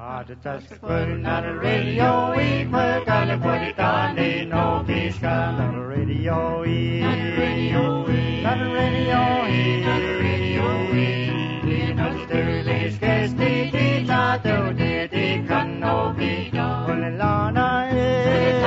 Not a radio, we put on the body down, they no fish gun. Not a radio, not a radio, not a radio, not a radio, not a sterling, scarce the teacher, though they can no be done. When the Lana is,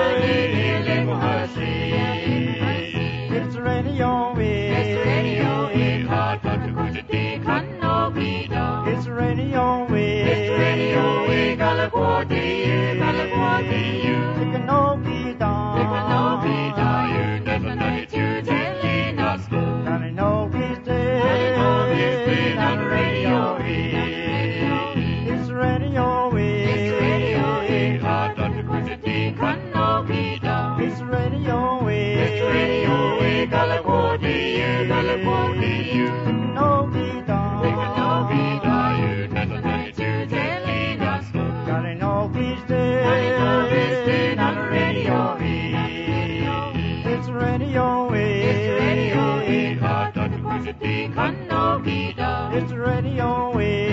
it's radio, it's radio, hard to go to the can no be done. It's radio, it's radio, California, you can no be done. You can no be done. You never know it, you telling us go. Can I know he's dead? Can I know he's dead on the radio? It's radio, it's radio, hard to go to the can no be done. It's radio, California, you can no be done. You can no be done. You never know it, you telling us go. Can I know he's dead? Can I know he's dead on the radio? It's radio, it's radio, hard to go to the can no be done. It's radio,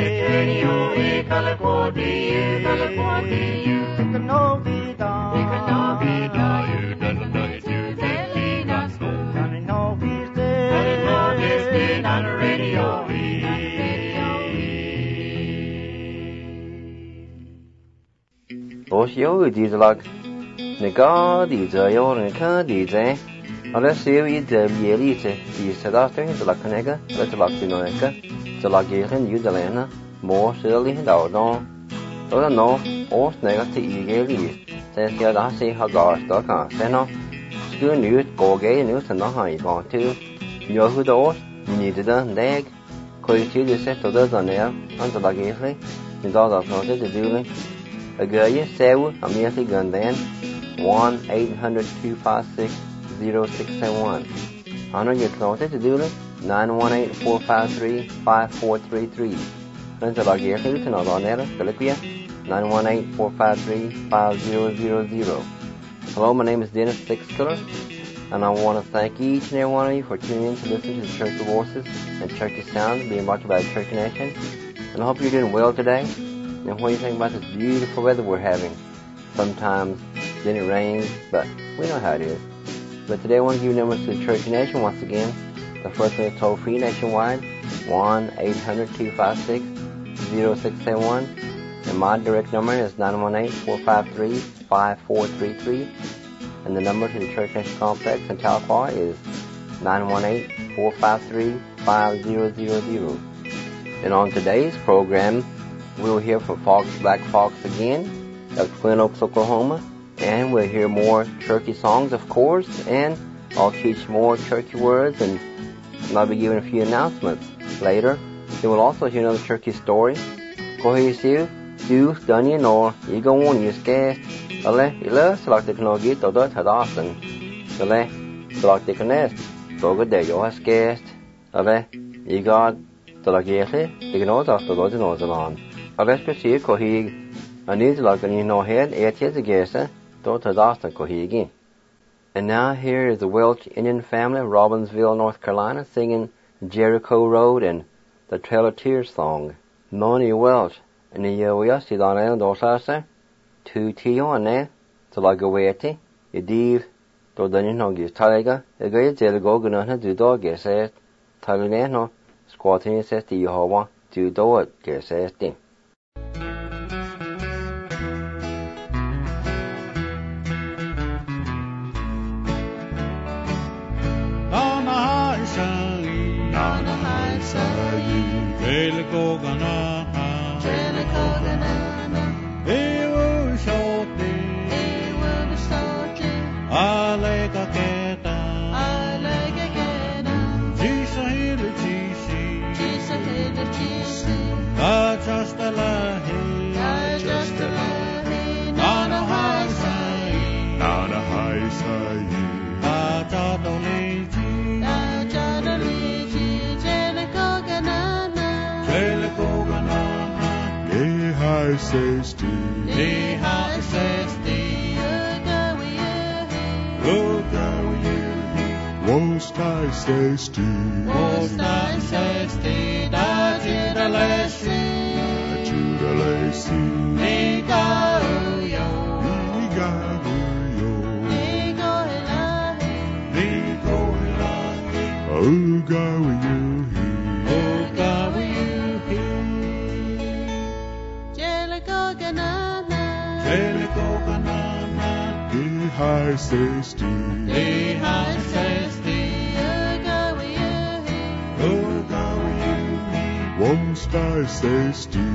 California, you can no be done. You can no be done. You never know it, you telling us go. Can I know he's dead? Can I know he's dead on the radio? Osio dizelag nega dizayo neka dize ala sevi de yelite di sedate de la canega la de la tinoeka de la geren yudelena mo seli daudon oda no os negati igeli se sia da se hagar sta ka seno sku nyt goge nyt na hai ba tu yo hu do ni de da neg ko ti de se to da ne an de la gere ni da da no de dule Agaya Sewu Amiati Gundan 1-800-256-0671. Honor your closet to do it 918-453-5433. Friends of our gear to Nalonera, Philippia 918-453-5000. Hello, my name is Dennis Sixkiller, and I want to thank each and every one of you for tuning in to listen to the Church of Voices and Churchy Sounds being brought to you by the Church Nation. And I hope you're doing well today. And what do you think about this beautiful weather we're having? Sometimes then it rains, but we know how it is. But today I want to give you numbers to the Church Nation once again. The first one is toll free nationwide, 1-800-256-0671. And my direct number is 918-453-5433. And the number to the Church Nation Complex in Tahlequah is 918-453-5000. And on today's program, we'll hear from Black Fox again of Twin Oaks, Oklahoma, and we'll hear more churchy songs, of course, and I'll teach more churchy words, and I'll be giving a few announcements later. Then we'll also hear another churchy story. Go ahead, see you, Dunny, or you go on, you scared. Ila, select the Knogi, to that had often. Select the Connect, go good day, you're scared. You got the Lagate, the nose after those nose on. Avesper Kohig, a needs like an no head, 8 years ago, don't Austin Kohigi. And now here is the Welch Indian family of Robbinsville, North Carolina, singing Jericho Road and the Trail of Tears song. Noni Welch, and the Yoya, see on end, Osasa, 2 Tio on there, to like a weighty, a div, to the Ninogi, Taliga, a great Zelgo, Gunana, do dog, guess it, Talinano, squatting, says the Yehovah, do do it, guess it. Most I say still, da to the Lacey. sky says to one star says to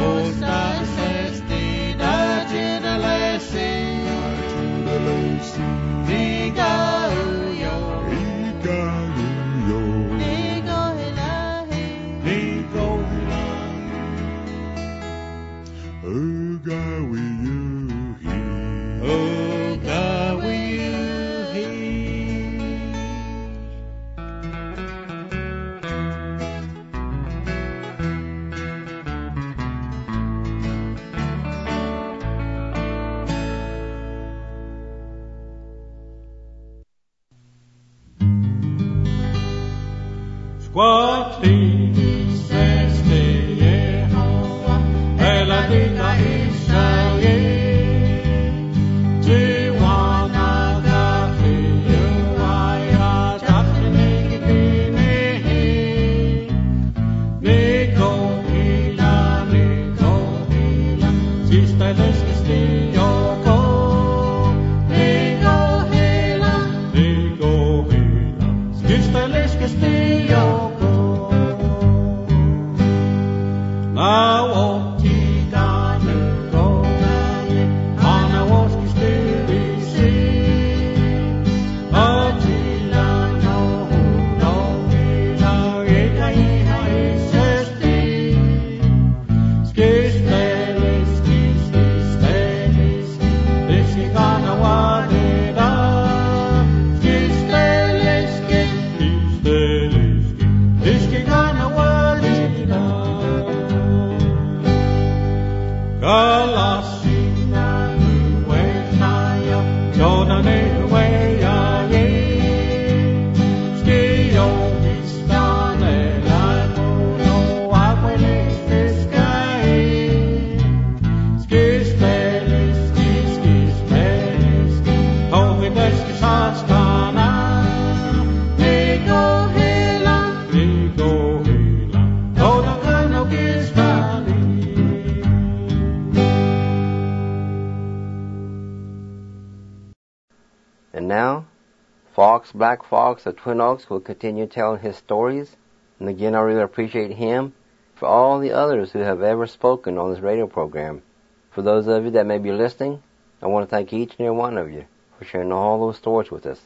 And now, Fox, Black Fox of Twin Oaks will continue telling his stories. And again, I really appreciate him for all the others who have ever spoken on this radio program. For those of you that may be listening, I want to thank each and every one of you for sharing all those stories with us.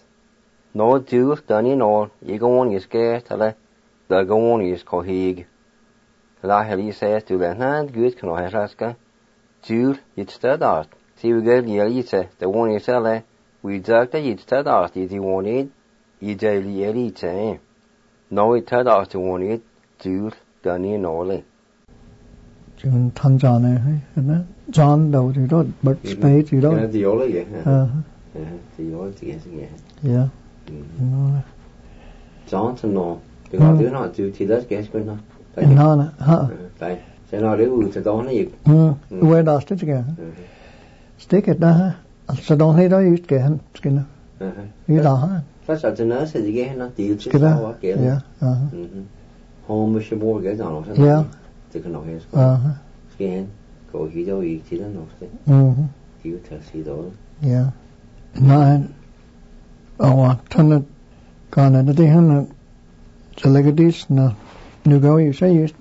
No Jews done in all, you go on your scare, tell the go on your kohig. La heli says to the hand, good can I haska. Jews, you'd stud out. See, we get the the one you sell. We dug the you'd stud out, you wanted, you daily elite, eh? No, it turned out to want it, Jews done in all. John Tanjana, John, though, you don't, but Spade, you don't. The old, yeah. The old, yeah. Johnson, no. Because they're not due to that guess, but not. No, huh? Say, no, they will to don't eat. Where does it again? Stick it, so don't hate all you get, skinner. You know, That's a nurse again, not the Skidder, yeah. Home with your more get on. Yeah. Take a noise. Skin, go he do eat it and you test it all. Yeah. Nine. Oh, turn it. Gone at the hand. So like this, no. You go, you say you.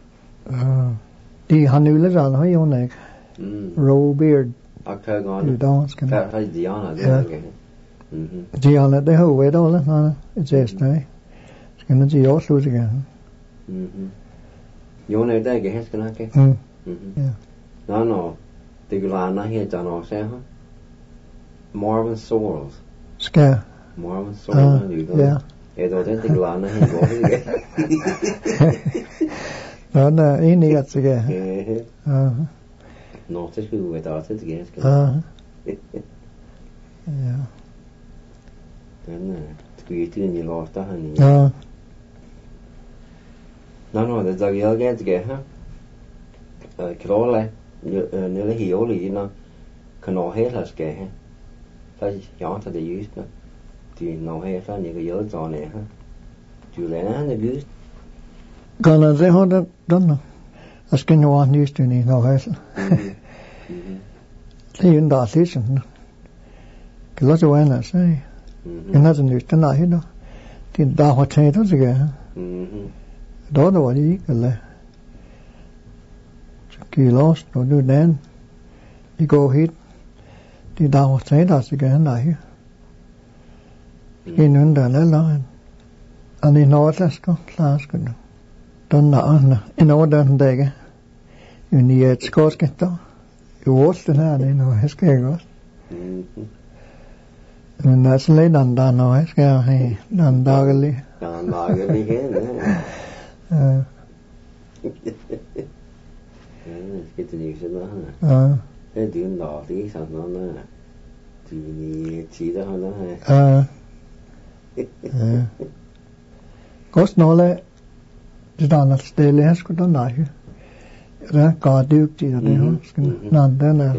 The honey lives on her own neck. Roll beard. Octagon. You don't. Diana. Diana, they hold it all, no. It's just, eh? It's going to see all through again. You want to dig a head, can I? Yeah. No. The Gulana here done all, say, huh? Marvin Sorrels. Scare. Marvin Sorrels, you go. Yeah. I don't think the Gulana here go again. No, he needs again. Not as who without it again. Yeah. Then, it's in your lost, honey. No, there's a girl again to get, huh? Crawley, nearly he only, you know, can all hear us get, huh? That's young to the use, no? Do you know here, son? You go yells on it, huh? Do you learn and the goose? Gonna say, hold up, don't know. I was going to want used to need no hassle. See, in that season, cái lo cho anh là sai cái nào cũng được nào hết đó thì đào hoa thế đó gì cả đó là gì cái là kỳ lo nó đưa đến đi go hit thì đào hoa thế đó gì cả này cái nữa là lo anh ấy nói là có class cái đó don't know in order để cái United Scores cái đó What's the name? You know, it's good. And that's late on down now. It's good. Hey, on doggedly. On doggedly here. Cái tình yêu đó hả? Cái tiếng đỏ tí sao nó thì chỉ đó nó ha. Có nói là chỉ là nó stay less có đó lại. Ra có được chỉ là đấy không? Nằm đó là.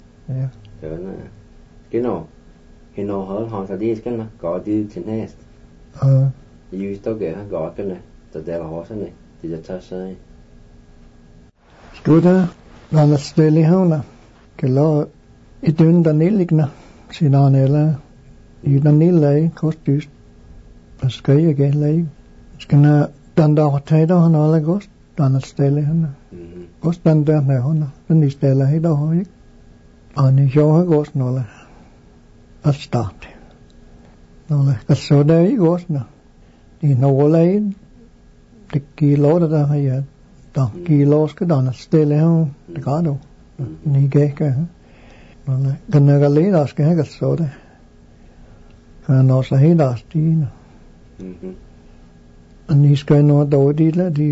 Cái nó hơn họ sẽ đi cái nó có được trên hết. Use tao cái có cái này, từ đây là họ sẽ này, thìจะ ใช่ Good là nó stay less không nè. Cái lo ít hơn đàn nín lịch nè, xin nó này là ít đàn nín lấy có được, cái cái lấy, cái nó đàn đào thay đó nó là có đàn stay less nè. Ghost dan dan này hôn nó đi stella hay đâu hết anh ấy cho hết ghost nó là start nó là cái số đấy ghost nó thì nó lấy cái kilo đó hay vậy đó kilo cái đó là stella không có đâu ní cái nó là gần cái lấy đó cái số đấy nó sẽ hết đó thì anh ấy cái nó đâu đi là đi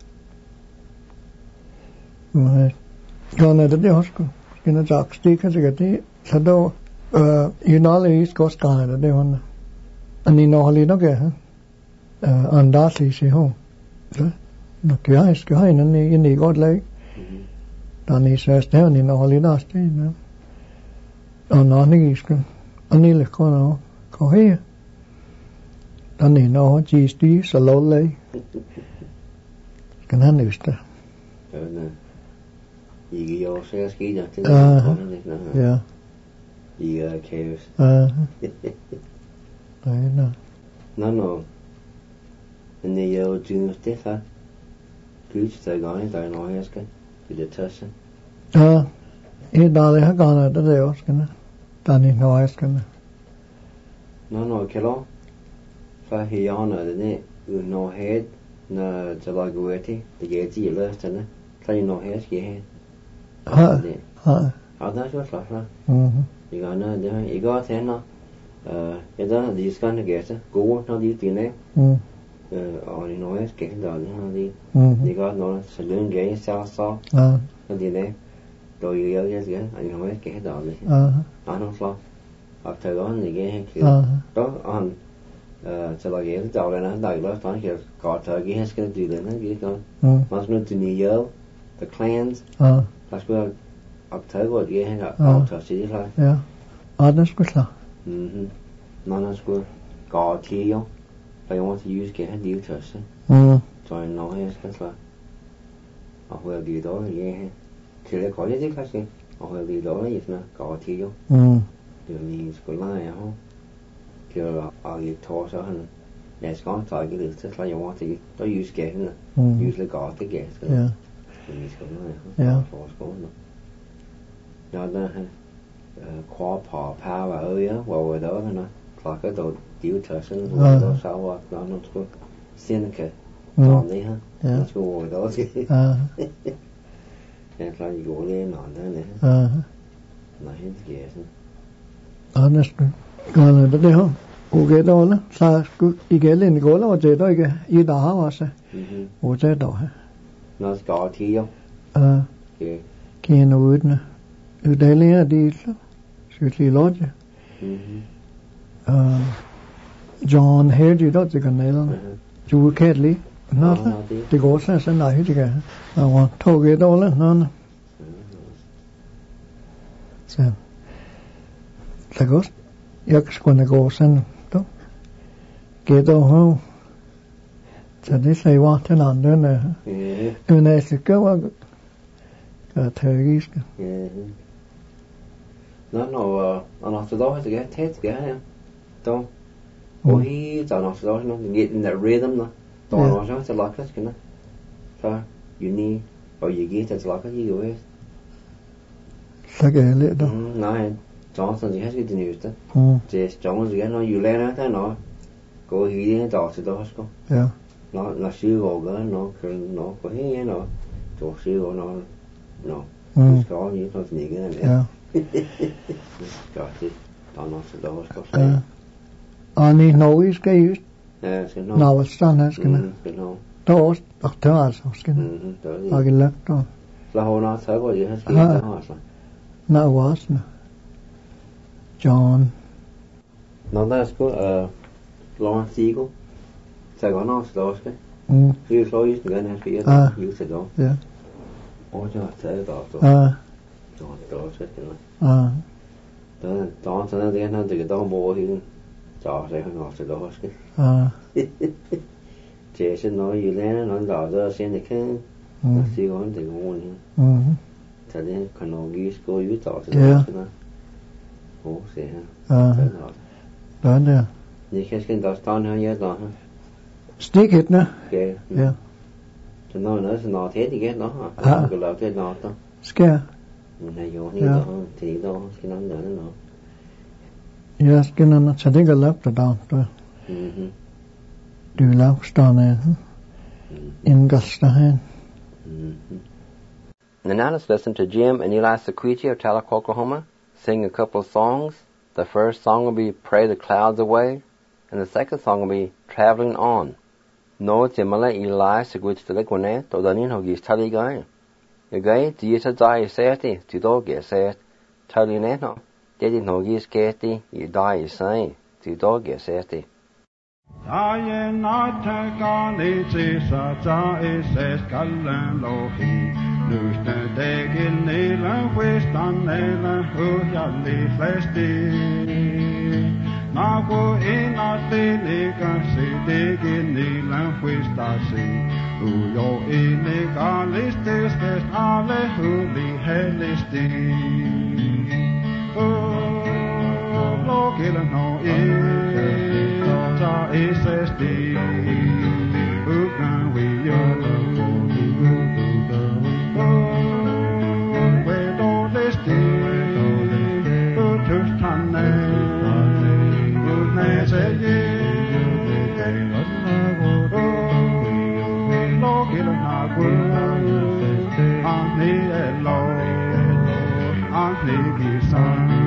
Gana de hosko kina jaksti ka jagati sado unali skos kana de hon ani no hali no ke anda si ho no kya is ka ina ni god like tani seste ani no hali da ste na ana ni iska ani le ko he tani no chi sti salo le kana ni sta You go say ski that thing. Yeah. You caves. I know. No. And the junior Stefan. Good to go in there no ask. Did it touch him? He dali ha gone the day oskana. Dani no askana. No, kilo. Fa he honor the ne no head na jalagueti the gate you left and tell you no head ski Ha. Đó chút là thì gọi nó thì có thế nó cái đó là đi scan cái gì cố nó đi tiền đấy thì nói cái đó nó đi thì có nó sử dụng cái sao nó đi đấy rồi yêu cái gì anh nói cái đó đi nó sao hoặc thời đó thì cái đó anh cho là cái đầu này nó đại đó toán kiểu có thời cái hết cái gì đấy nó cái con mà nó từ New York the clans that's where October cái hay là October gì thôi yeah that's good nó square có thi không I want to use cái deal trust cho nó hay cái là họ đi đó cái thì là có những cái gì họ đi đó là gì mà có thi không thì đi school này không kiểu là đi thua sao hơn yes có tại cái được là you want to to use cái nữa use có cái cái yeah đi school này yeah nó đó khoa phò pha và ơi á vào đó nó là cái đồ tiểu trở sinh rồi đó sao á nó có xin cái còn đấy ha nó có vào đó chứ nên làอยู่lên nón đó này là hết cái that's good còn đó đấy không cái đó nó sao cứ cái lên cái đó chơi đó cái ý đó mà sao chơi đó nó có thi không cái nó vượt nè ở đây là đi sự lý lo chứ John Hare gì đó thì cái này là chú Kelly nó thì có sẽ nói hết cái mà thâu cái đó là nó xem là có yak quan có sen đó cái đó không sẽ đi xây qua thế nào nữa nè cái này sẽ có cái thời nó nó sẽ đó cái test cái ha đâu ôi giờ nó sẽ đó nó get in that rhythm nó đó nó sẽ like cái nó so you need or you get it like you go Là cái lệ đó. Nei, Johnson gì hết cái gì nữa. Just Johnson gì hết nó you lên đó nó có gì đó đó sẽ đó không? Yeah. Nó sư gọi nó có hết nó chỗ sư gọi nó có như nó gì cái này. Yeah. Có chứ, nó sẽ đó không? Ani nói cái Skal nå. nào stan här ska man. Skal nå. Då att alltså ska. Jag gillar då. La hona så går ju ska det ha så. Now was John. Nå där ska Lawrence Eagle. Så går nå så ska. Du så just den här spelaren ju så då. Ja. Och så så då så. Då så det. Då så det han det då må hin. Så det han också då ska. Jason nói gì lên nó đỏ ra xem được cái nó xí con thì ngon nhá. Thế nên còn nó ghi cô yếu tỏ cho nó nữa. Ủa sẽ ha. Đó nè. Như cái đó tao hay nhớ đó ha. Stick it nè. Okay. Yeah. Cho nó thế thì cái đó ha. Cái là cái đó đó. Ska. Này vô như đó thì đó cái nó nữa nó. Yes, cái nó sẽ đi cái lớp đó đó. Du laufstane in Gustahan. And now let's listen to Jim and Eli Sequiti of Tahlequah, Oklahoma, sing a couple of songs. The first song will be Pray the Clouds Away, and the second song will be Traveling On. No Jimala Eli Sequiti Tahlequah to the Nin Hogis Tali Guy. The guy, the Yisa Dai Seti, to dog get set, Tali Nano, Daddy Hogis Kati, you die say, to dog get seti. I am not a college, such a skallen lohi. Lusten degen nelen, wistan nelen, hujali flesti. Nago in a deligan, si degen nelen, wistasi. Ujo in a galistis, des alle huli helisti. Logilen no SSD, who can we where don't they stay? Who to stand who may say Lord, get a word, on the Lord, on the Son.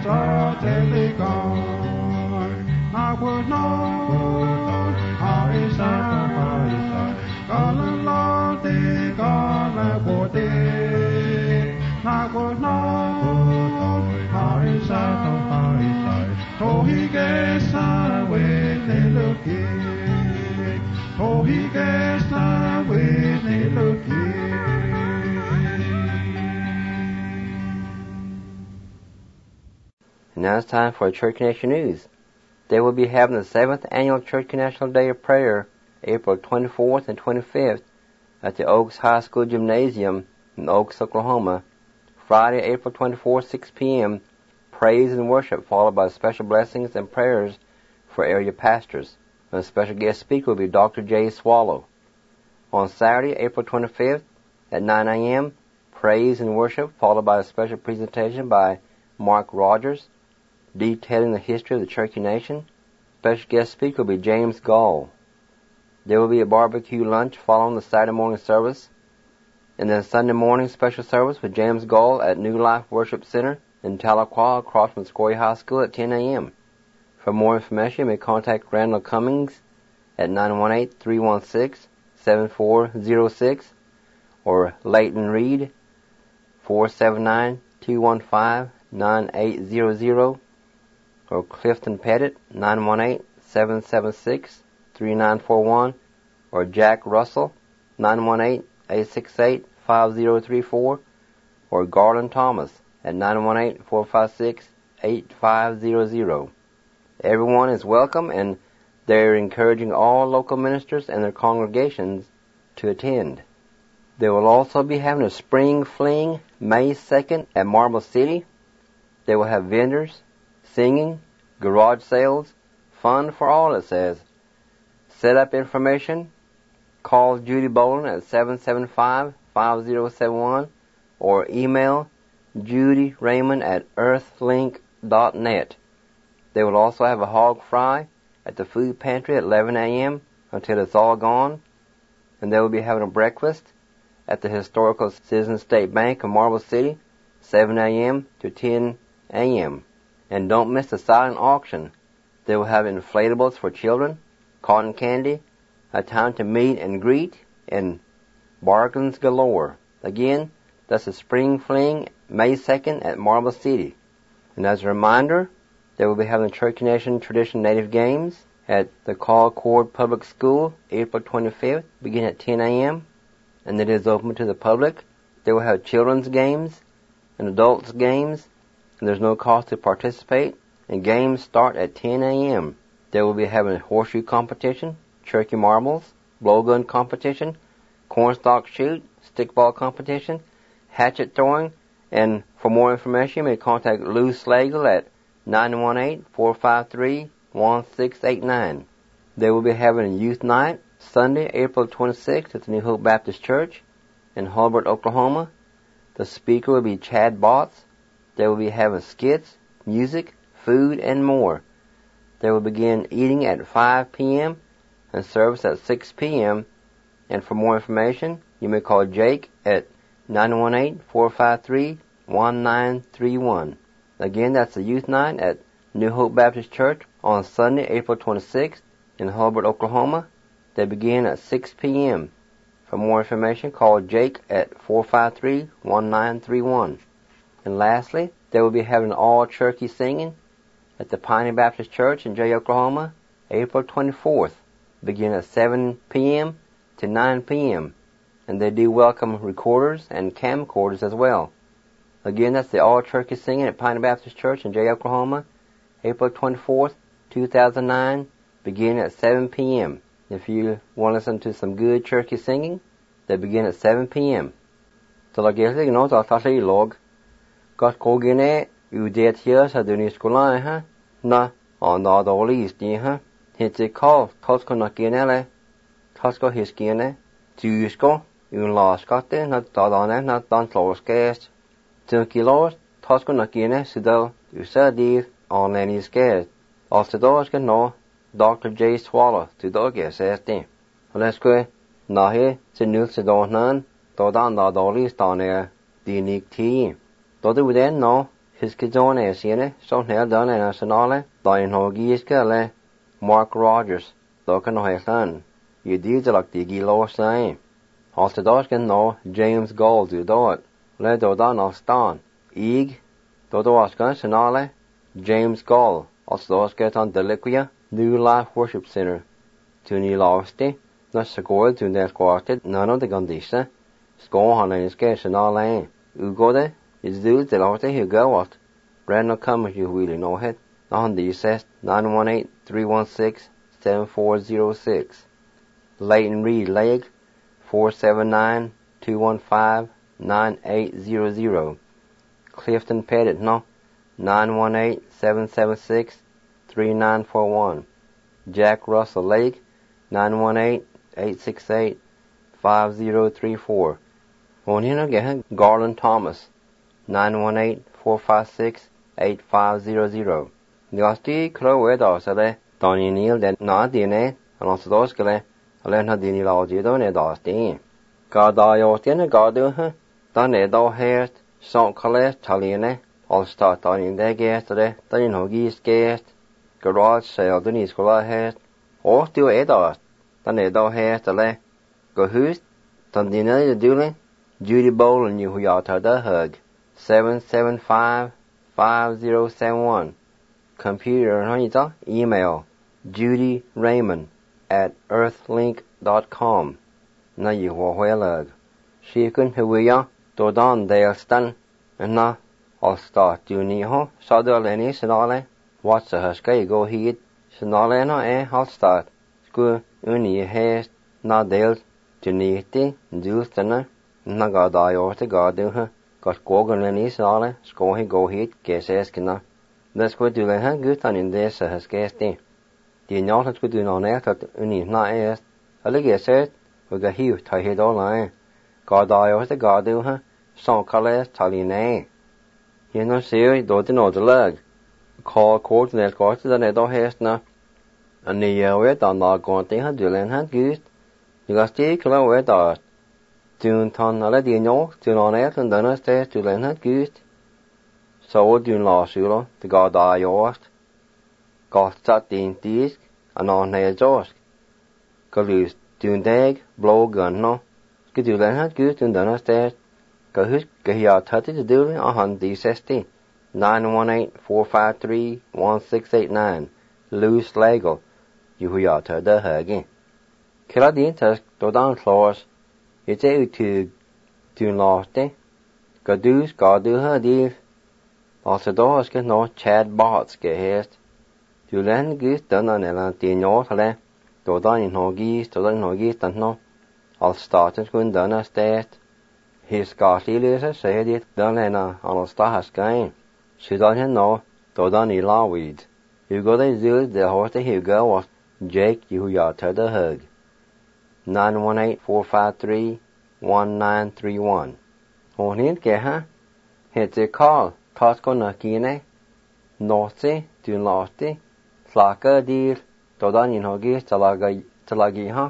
sa telegon. I would know how is I gonna love thee, gonna go thee. I would know how is I oh he gets away they looking oh he gets away they looking. Now it's time for Church Connection News. They will be having the 7th Annual Church National Day of Prayer, April 24th and 25th, at the Oaks High School Gymnasium in Oaks, Oklahoma. Friday, April 24th, 6 p.m., praise and worship, followed by special blessings and prayers for area pastors. And a special guest speaker will be Dr. Jay Swallow. On Saturday, April 25th, at 9 a.m., praise and worship, followed by a special presentation by Mark Rogers, detailing the history of the Cherokee Nation. Special guest speaker will be James Gall. There will be a barbecue lunch following the Saturday morning service, and then Sunday morning special service with James Gall at New Life Worship Center in Tahlequah across from Scoria High School at 10 a.m. For more information, you may contact Randall Cummings at 918-316-7406 or Leighton Reed 479-215-9800 or Clifton Pettit 918-776-3941 or Jack Russell 918-868-5034 or Garland Thomas at 918-456-8500. Everyone is welcome, and they're encouraging all local ministers and their congregations to attend. They will also be having a spring fling May 2nd at Marble City. They will have vendors, singing, garage sales, fun for all, it says. Set up information. Call Judy Boland at 775-5071 or email Judy Raymond at earthlink.net. They will also have a hog fry at the food pantry at 11 a.m. until it's all gone. And they will be having a breakfast at the Historical Citizen State Bank of Marble City, 7 a.m. to 10 a.m. And don't miss the silent auction. They will have inflatables for children, cotton candy, a time to meet and greet, and bargains galore. Again, that's the Spring Fling, May 2nd at Marble City. And as a reminder, they will be having the Cherokee Nation Tradition Native Games at the Concord Public School, April 25th, beginning at 10 a.m., and it is open to the public. They will have children's games and adults' games, and there's no cost to participate, and games start at 10 a.m. They will be having a horseshoe competition, Cherokee marbles, blowgun competition, cornstalk shoot, stickball competition, hatchet throwing, and for more information, you may contact Lou Slagle at 918-453-1689. They will be having a youth night Sunday, April 26th at the New Hope Baptist Church in Hulbert, Oklahoma. The speaker will be Chad Botts. They will be having skits, music, food, and more. They will begin eating at 5 p.m. and service at 6 p.m. And for more information, you may call Jake at 918-453-1931. Again, that's the youth night at New Hope Baptist Church on Sunday, April 26th in Hulbert, Oklahoma. They begin at 6 p.m. For more information, call Jake at 453-1931. And lastly, they will be having all Cherokee singing at the Piney Baptist Church in Jay, Oklahoma, April 24th, begin at 7 p.m. to 9 p.m. And they do welcome recorders and camcorders as well. Again, that's the all Cherokee singing at Piney Baptist Church in Jay, Oklahoma, April 24th, 2009, beginning at 7 p.m. If you want to listen to some good Cherokee singing, they begin at 7 p.m. So like yesterday, log got kogene udet here sa duniskolai ha na on the least ha hit call tosko na kinele tosko his kine tusko un laskate na tadane na dan kloskest 2 kilos tosko na kine sudo usadi on any scared after those can know Dr. Jay Swallow to dog SSD. Let's go. Nahe to new to don nan to dan the least on air the unique tea. Do then no Hiskidone siene, so nel done nationale, Lion Hogiska le, Mark Rogers, Locan Hoylan, you did like the Gilo Same. Also Doskin no, James Gold do it, le Dodan of Stan, Ig, Dodoskan Nationale, James Gold, also Dosket on Deliquia, New Life Worship Center, Tuni Losti, not Sagor to net quartet, none of the Gondisha, Score on any scation all lane. Ugode, is dudes that ought to go what? Brand no come with you really know it. On the says 918-316-7406. Leighton Reed Leg 479-215-9800. Clifton Pettit no 918-776-3941. Jack Russell Lake 918-868-5034. On here Garland Thomas 918-456-8500. Niasti Crowedo Sale Donny Neil that not DNA and also those gale Alen Hadini Logi don't Dasti. Gardayo Tiene Gardu Danedo Hert Son Cale Taliene all start on in their guest today Danin Hogis guest Garage Sale Denis Cola Hert or do Edos Danedo Hert Ale Go who's Tandina Dooley Judy Boland you who yata the hug 775-5071. Computer honeyta email Judy Raymond @earthlink.com. Na you whelag. She kun huya Dodan Dale Stan and na I'll start Juni ho Sadaleni Sanale. What's a huskay go heed Sanale no I'll start. Sku uni haste na Dale Juniti Dustana. Nagadayo te gadu got gogan leni sale skohi go hit geseskina das ko du le gutan in des has gesti di nyalt ko du no net at uni na est alige set we ga hiu ta he do la gadayo te gadu son kale taline ye no se do de no de lag call coordinate ko te ne do hest na ani ye we ta na go te ha du len han gut you got sti klo we da Dune ton alle die nog, dune on et en dan steeds du len het gut. So dune la sulo, de ga da jost. Got zat din disk, an on ne jost. Galus dune dag, blow gun no. Ske du len het gut en dan steeds. Ga husk ge ja tatte de dule a han di 16. 918-453-1689. Loose legal. You hu ja tatte de hagi. Killa din task do dan claus. It's a to loste. Gadus gadu hadir. Also dos get no Chad bots get hest. Du len gis done an elan tino hale. Do dan in hogis, do dan hogis dan no. Al starten kun done stat. His scarcely lesa said it done ena an stahas gain. She dan hen no, do dan I laweed. You go they do the horse Hugo was Jake you yata the hug. 918-453-1931. Honin ke ha? Hete call. Tasko na kine. Norte, dun lati. Slaka dir. Dodan in hogi talagi ha.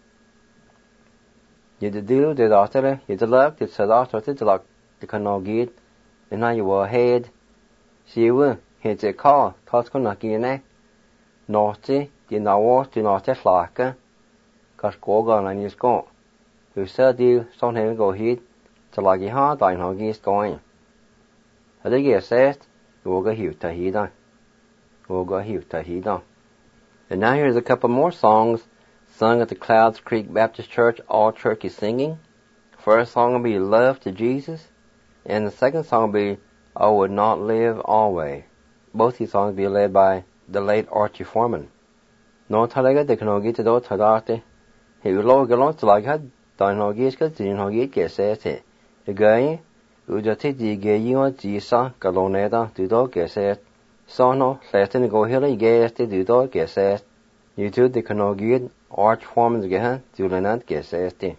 Yede dil de datere. Yede lag de sadat rote de lag de kanogid. Ina you were head. Siwe. Hete call. Tasko na kine. Norte, din nawo, dun lati slaka. Got gogan and is gone. Who said you son him go hit to lagi ha dine hogi is going. I think he said go hiu tahida. Go hiu tahida. And now here's a couple more songs sung at the Clouds Creek Baptist Church all turkey singing. First song will be Love to Jesus, and the second song will be I Would Not Live Always. Both these songs will be led by the late Archie Foreman. No talaga de kanogi to do tadate. He will log along to like had dine hogis got din hogi gesete. The guy who just the gay jisa galoneda do do geset. Sono letting go here geste do do geset. You two the kanogi Arch Foreman's gehan do lenant gesete.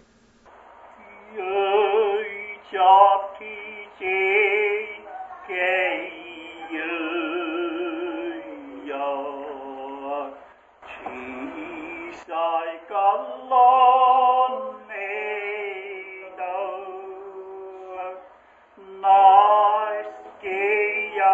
Nice gay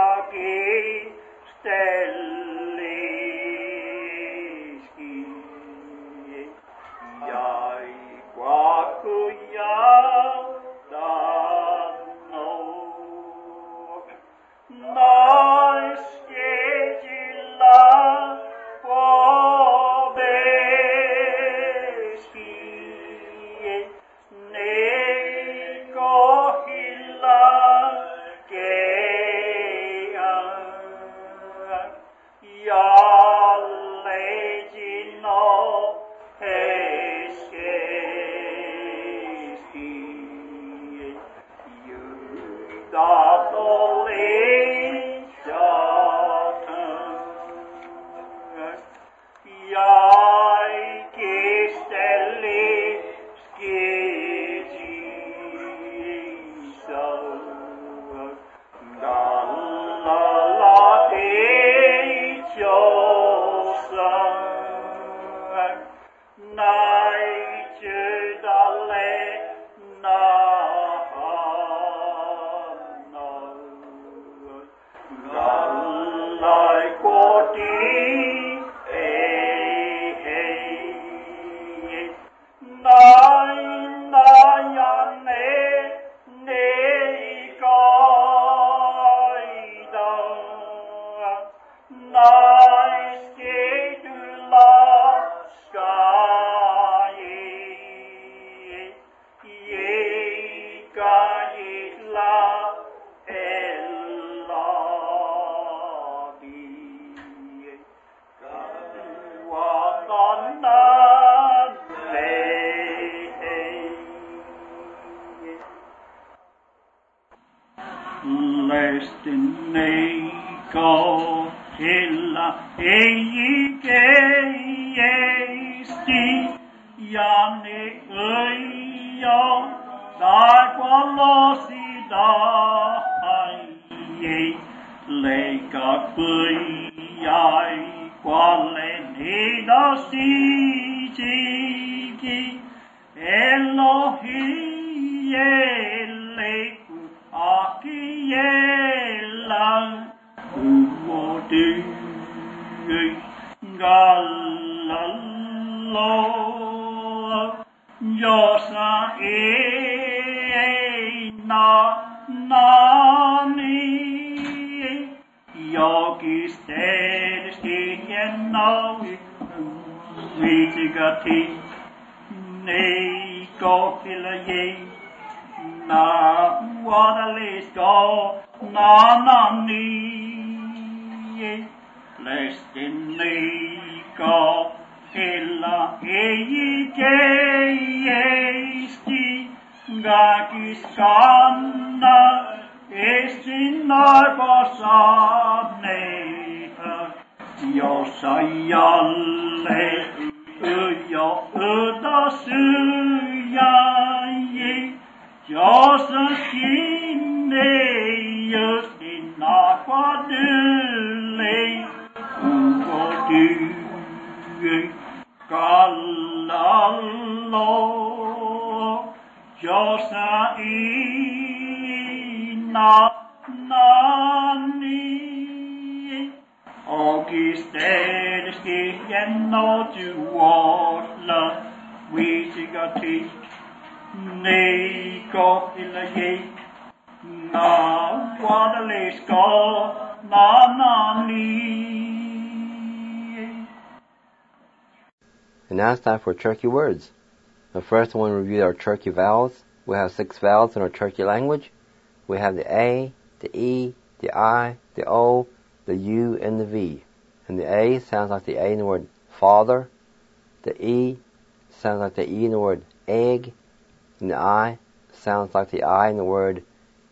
And now it's time for Cherokee words. The first one, review our Cherokee vowels. We have 6 vowels in our Cherokee language. We have the A, the E, the I, the O, the U, and the V. And the A sounds like the A in the word father. The E sounds like the E in the word egg. And the I sounds like the I in the word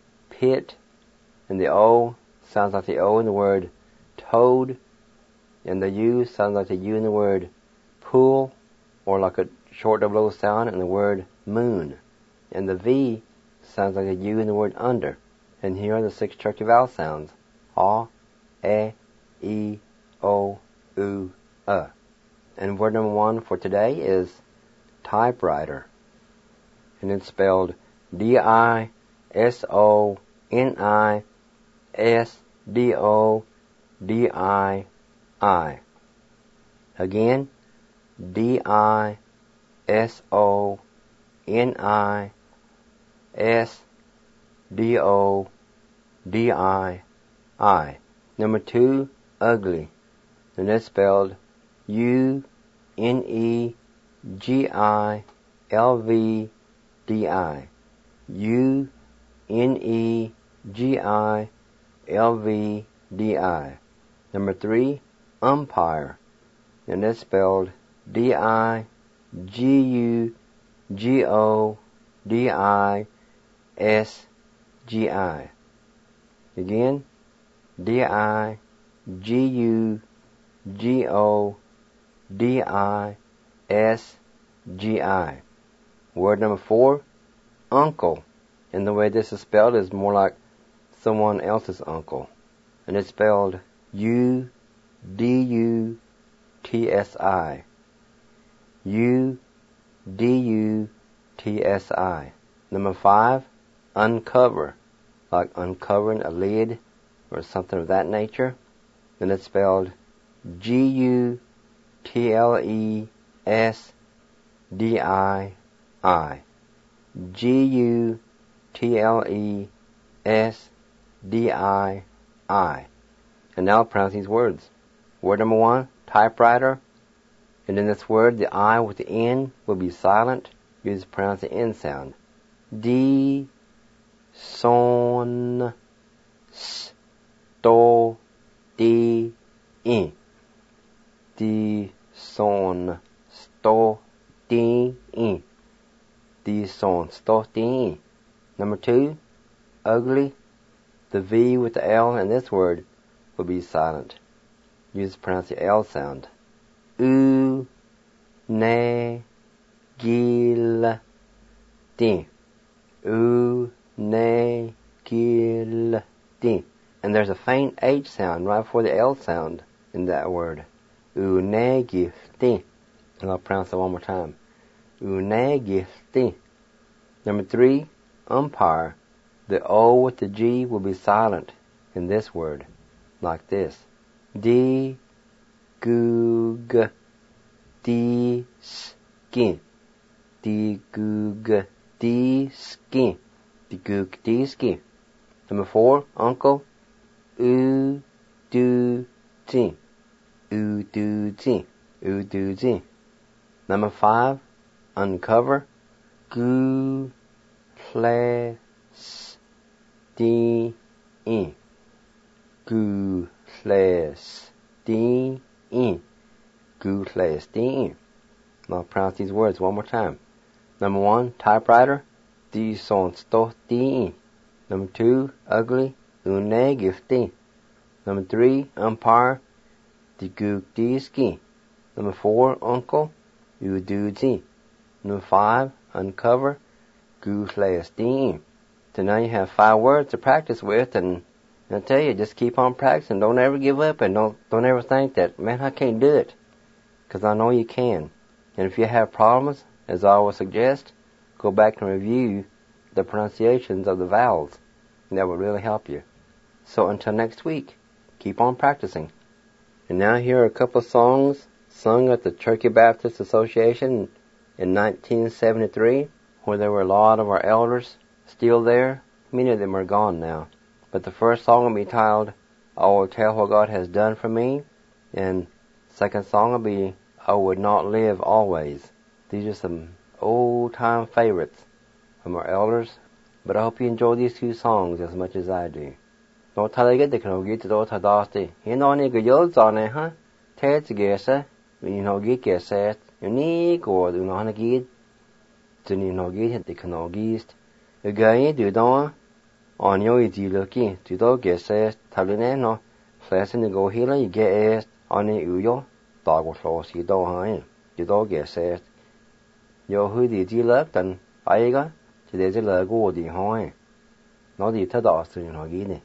pit. And the O sounds like the O in the word toad. And the U sounds like the U in the word pool, or like a short double O sound in the word moon. And the V sounds like a U in the word under. And here are the 6 Cherokee vowel sounds. A, E, O, U, And word number 1 for today is typewriter. And it's spelled D-I-S-O-N-I-S-D-O-D-I-I. Again, D-I-S-O-N-I-S-D-O-D-I-I. Number 2, ugly. And it's spelled U-N-E-G-I-L-V-D-I. U-N-E-G-I-L-V-D-I. Number 3, umpire. And it's spelled D-I-G-U-G-O-D-I-S-G-I. Again, D-I-G-U-G-O-D-I-S-G-I. Word number 4, uncle. And the way this is spelled is more like someone else's uncle. And it's spelled U-D-U-T-S-I. U-D-U-T-S-I. Number 5, uncover. Like uncovering a lid or something of that nature. Then it's spelled G-U-T-L-E-S-D-I-I. G-U-T-L-E-S-D-I-I. And now pronounce these words. Word number 1, typewriter. And in this word, the I with the N will be silent. You just pronounce the N sound. D, son, sto, di, in. D, son, sto, di, in. D, son, sto, di, in. Number 2, ugly. The V with the L in this word will be silent. You just pronounce the L sound. U, ne, gil, din. U, ne, gil, din. And there's a faint H sound right before the L sound in that word. U, ne, gil, din. And I'll pronounce it one more time. U, ne, gil, din. Number 3, umpire. The O with the G will be silent in this word, like this. D, goog, D, skin. D, goog, D, skin. D, goog, D, skin. Number 4, uncle. U, do, tin. U, do, tin. U, do, tin. Number 5, uncover. Gu, fle, D, in. Gu, fles, D, in. Gu, fles, D, in. I'll pronounce these words one more time. Number 1, typewriter. D, son, sto, D, in. Number 2, ugly. Une, gifty. Number 3, umpire. D, gu, D, ski. Number 4, uncle. U, do, D. Number 5, uncover. Gu, fles, D, in. So now you have 5 words to practice with, and I tell you, just keep on practicing. Don't ever give up, and don't ever think that, man, I can't do it. Because I know you can. And if you have problems, as I always suggest, go back and review the pronunciations of the vowels. And that will really help you. So until next week, keep on practicing. And now here are a couple of songs sung at the Cherokee Baptist Association in 1973, where there were a lot of our elders still there. Many of them are gone now. But the first song will be titled, I Will Tell What God Has Done For Me. And the second song will be, I Would Not Live Always. These are some old-time favorites from our elders. But I hope you enjoy these 2 songs as much as I do. Don't tell you they can get to those dusty. You know, any good yolks on it, huh? Tell to guess, you know, get it. You need or do not get. Do you know get it? They can all get. You guy do don't on your easy looking to dog guess it. Tell you no. Flash and go here, you get it on the uyo. Dog will close you don't hide. You dog guess it. Your who did you left and I got. Today's a leg or the high. Not the Tadas in her guinea.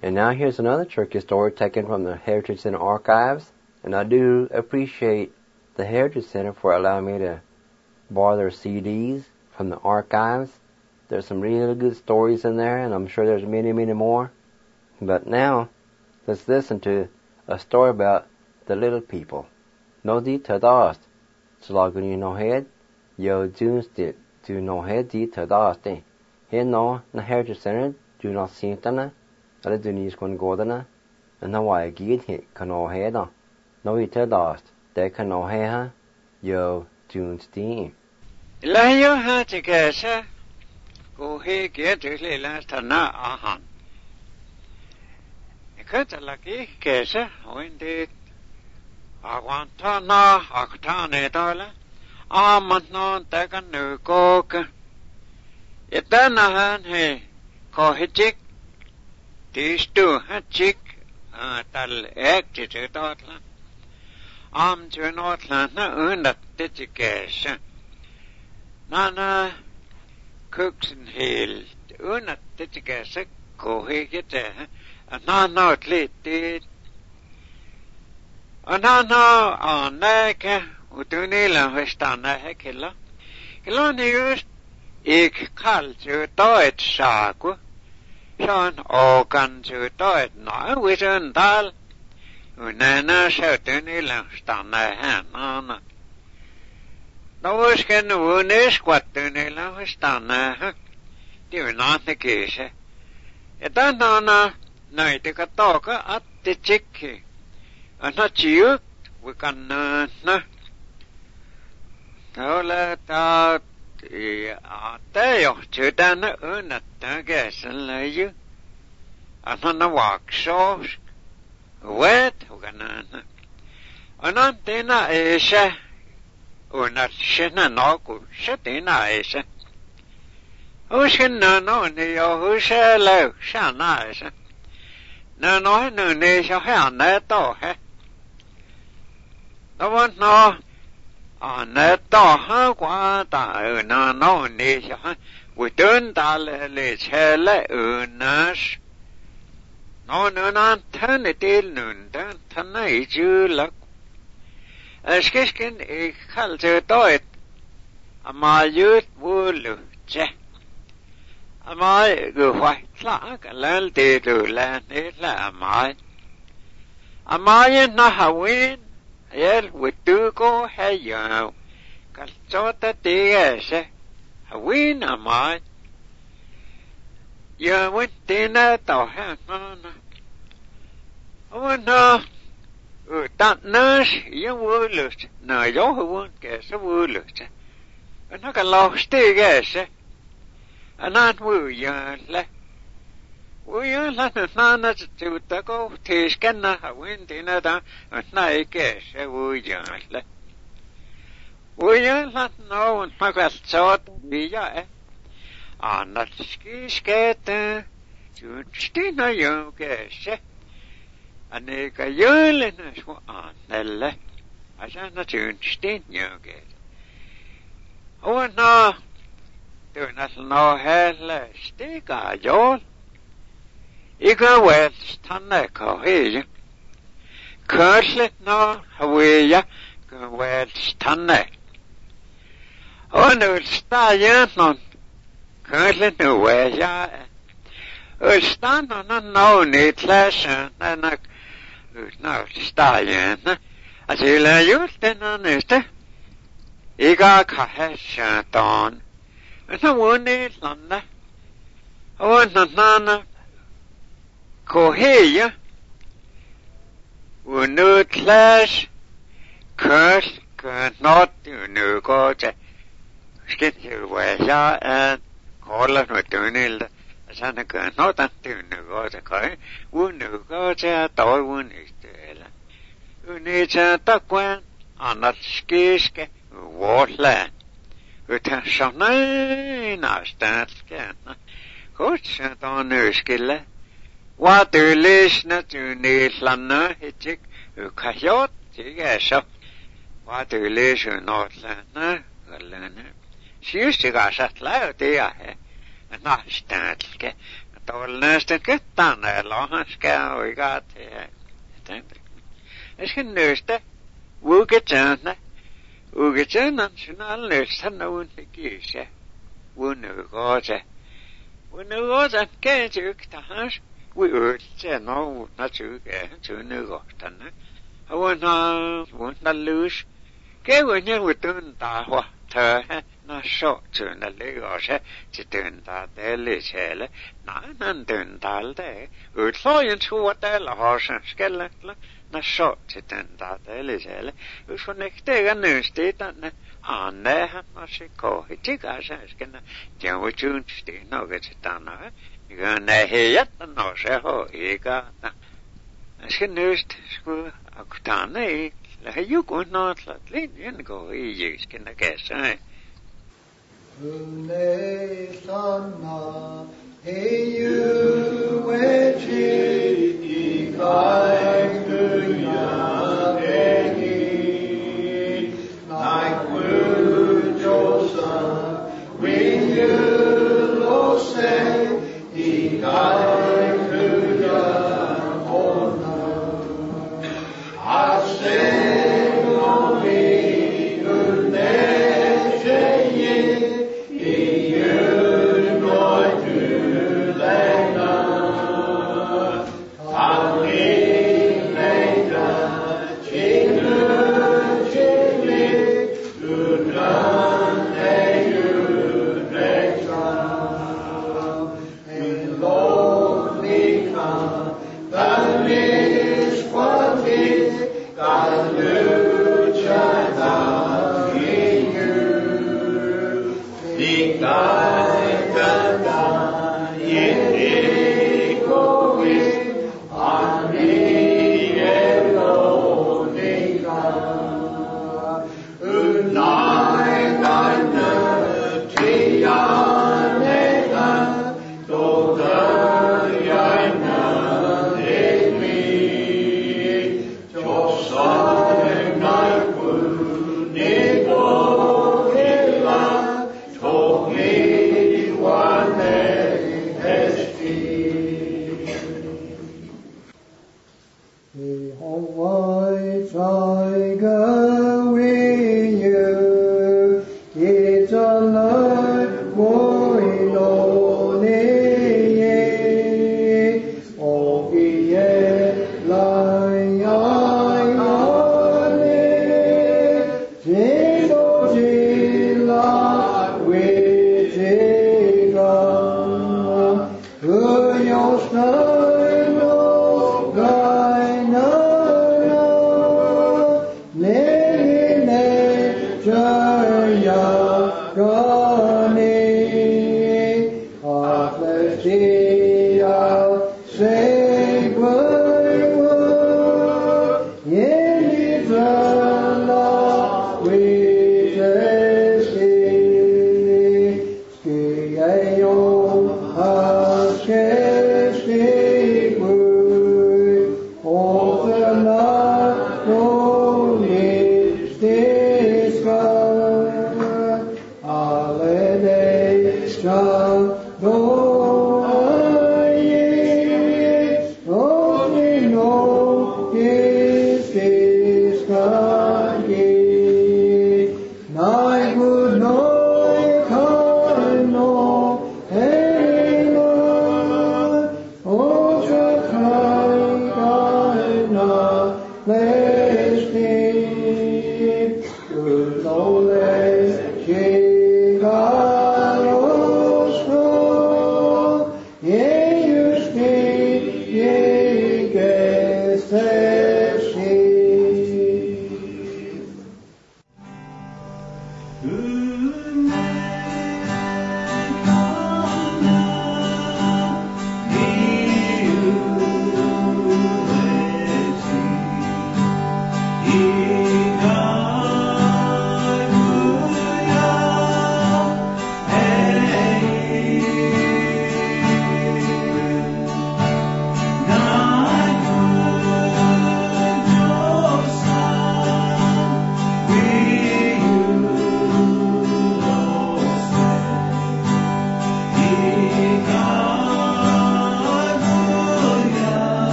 And now here's another Turkey story taken from the Heritage Center archives. And I do appreciate the Heritage Center for allowing me to borrow their CDs from the archives. There's some really good stories in there, and I'm sure there's many, many more. But now, let's listen to a story about the little people. Nodi tadast, slaguni no head, yo junstit, do no head di tadasti. Here no, na Heritage Center, do not sintana, eller do nis kon godana, and no why gid hit kano head. Nodi tadast, de kano heha, yo junstin. Layo ha tikasa, go he get to last na ahan. Katalaki kesa, when did Awantana, Aktane Dala, Amantnon, Takan, Coke. It done a hand he, Kohijik, these two had chick, Tal acted to Dotland. To Northland, that dedication. Nana Cooks and Hill, that dedication, Kohijik. No, did. No, neka, utunila hestana hekilla. Kilonius, ik kal to doet saku. Son ogan to doet na, within dal. Unana shoutunila stana hanana. No, skin unis, what tunila hestana. Do not the case. It done no, te katoka at the chicky. And not you, we can no. No, let out the day of Chudana unat gas and lay you. And on the walk sauce. Wet, we can. And on dinner is unat shinna no good, shatina is. Who's in no, who's low, shana is. No, ne shall have that door, eh? No one no. On that door, no, ne shall we don't let's hell unas. No, turn it in noon, tonight you look. As kiskin, a culture do it. My youth will look, am I go white clock and land to land it am I in a Hawin? Yet we do go hey yo. Calzota DS Hawin am I? You went dinner to have on. Oh no, that nurse you will lose. No, you won't guess a will lose. And I can lost it, guess. And not will you let. Will you let the nana to go to scanner a wind in a down and night guess a will you let. Will you let know and my best thought be ya? I'm not scared to stina you guess. And they go yelling as well on the left. I shall not stin you guess. Oh no. Do not know hell, stick a jol. Ika well, staneko, he. Curslet no, away ya, go well, stanek. Oh no, stayan on. Curslet no way ya. Stand on no need lesson, and no stayan. As you lay you, then on it. Ika kahesha don. No one is Landa. Oh, Nana Kohea. We no clash. Curse, not to no go to skin you where ya and call us with Dunil. Santa not to no go to cry. We no go to a toy one is there. We need a duck one on that skiske waterland. Utan sjånne nastanskene. Kutset og nøskille. Hva du lysne du nydlande hittik. Ukajot tigeså. Hva du lysne nordlande. Synes du kanskje at lave det er. Nastanske. Dolne nästan kettaan lohan skäävi kaatee. Äsken nöstä vuuketsäännä. Vuuketsäännä sinä allössänä unnekiisä. Vunnökoose. Vunnökoose käänsi yktahans. Vuutse no natsuke sunnökohtana. Vuonna lyys. Käy vuotun tahua. Tää na sotsuna lyöse. Sitten teille siellä. Naanan tyntalde. Utlojen suotella harsan skelletla. Na sitten teille siellä. Jos on ehkä nöysti tänne. Annehan on se kohi. Tikas äsken. Tiedä tjunsti noget tänne. Mikä näin jättä no se hoikaa. Äsken nöysti. Akutaan ei. Lähe joku naatlat linjan kohi jysken käsään. Ne sanna ei juechi ikaikuja egi naikujosa winjulose ikaikuja ona ase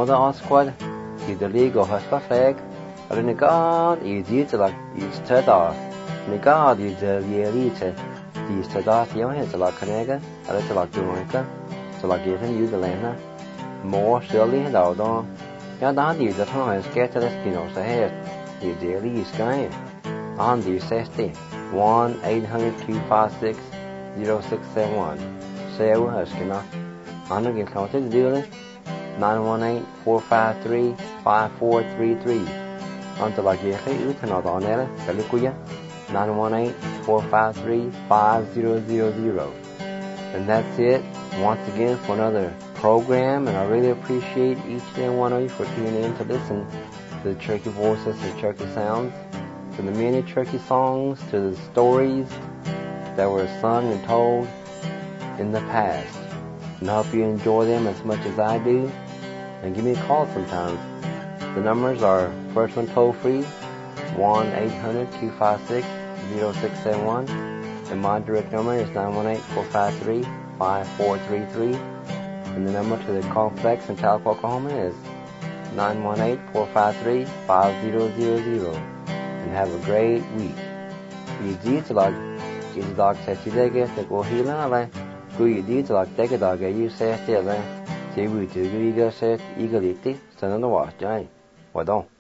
the Osquad, you the league of Huspa flag, or in the God, you did like you stood off. In the God, you the Yerita, you stood off your head to like Canega, or to like Jamaica, to like giving you the land. More surely and out on. Your dad, you the time is get to the Spinos ahead, you daily sky. On the 1-800-256-0671. Say we're husking up. On the counted dealer 918-453-5433. Until I get it, you cannot on there. Kalikuya 918-453-5000. And that's it once again for another program. And I really appreciate each and every one of you for tuning in to listen to the Cherokee voices and Cherokee sounds, to the many Cherokee songs, to the stories that were sung and told in the past. And I hope you enjoy them as much as I do. And give me a call sometimes. The numbers are, first one toll free, 1-800-256-0671. And my direct number is 918-453-5433. And the number to the complex in Talcott, Oklahoma is 918-453-5000. And have a great week. You did to like, you dog said you did get the go healing, I you did to like take a dog, you say still, see we do you go set eagerly, son of the watch, Johnny. Well, don't.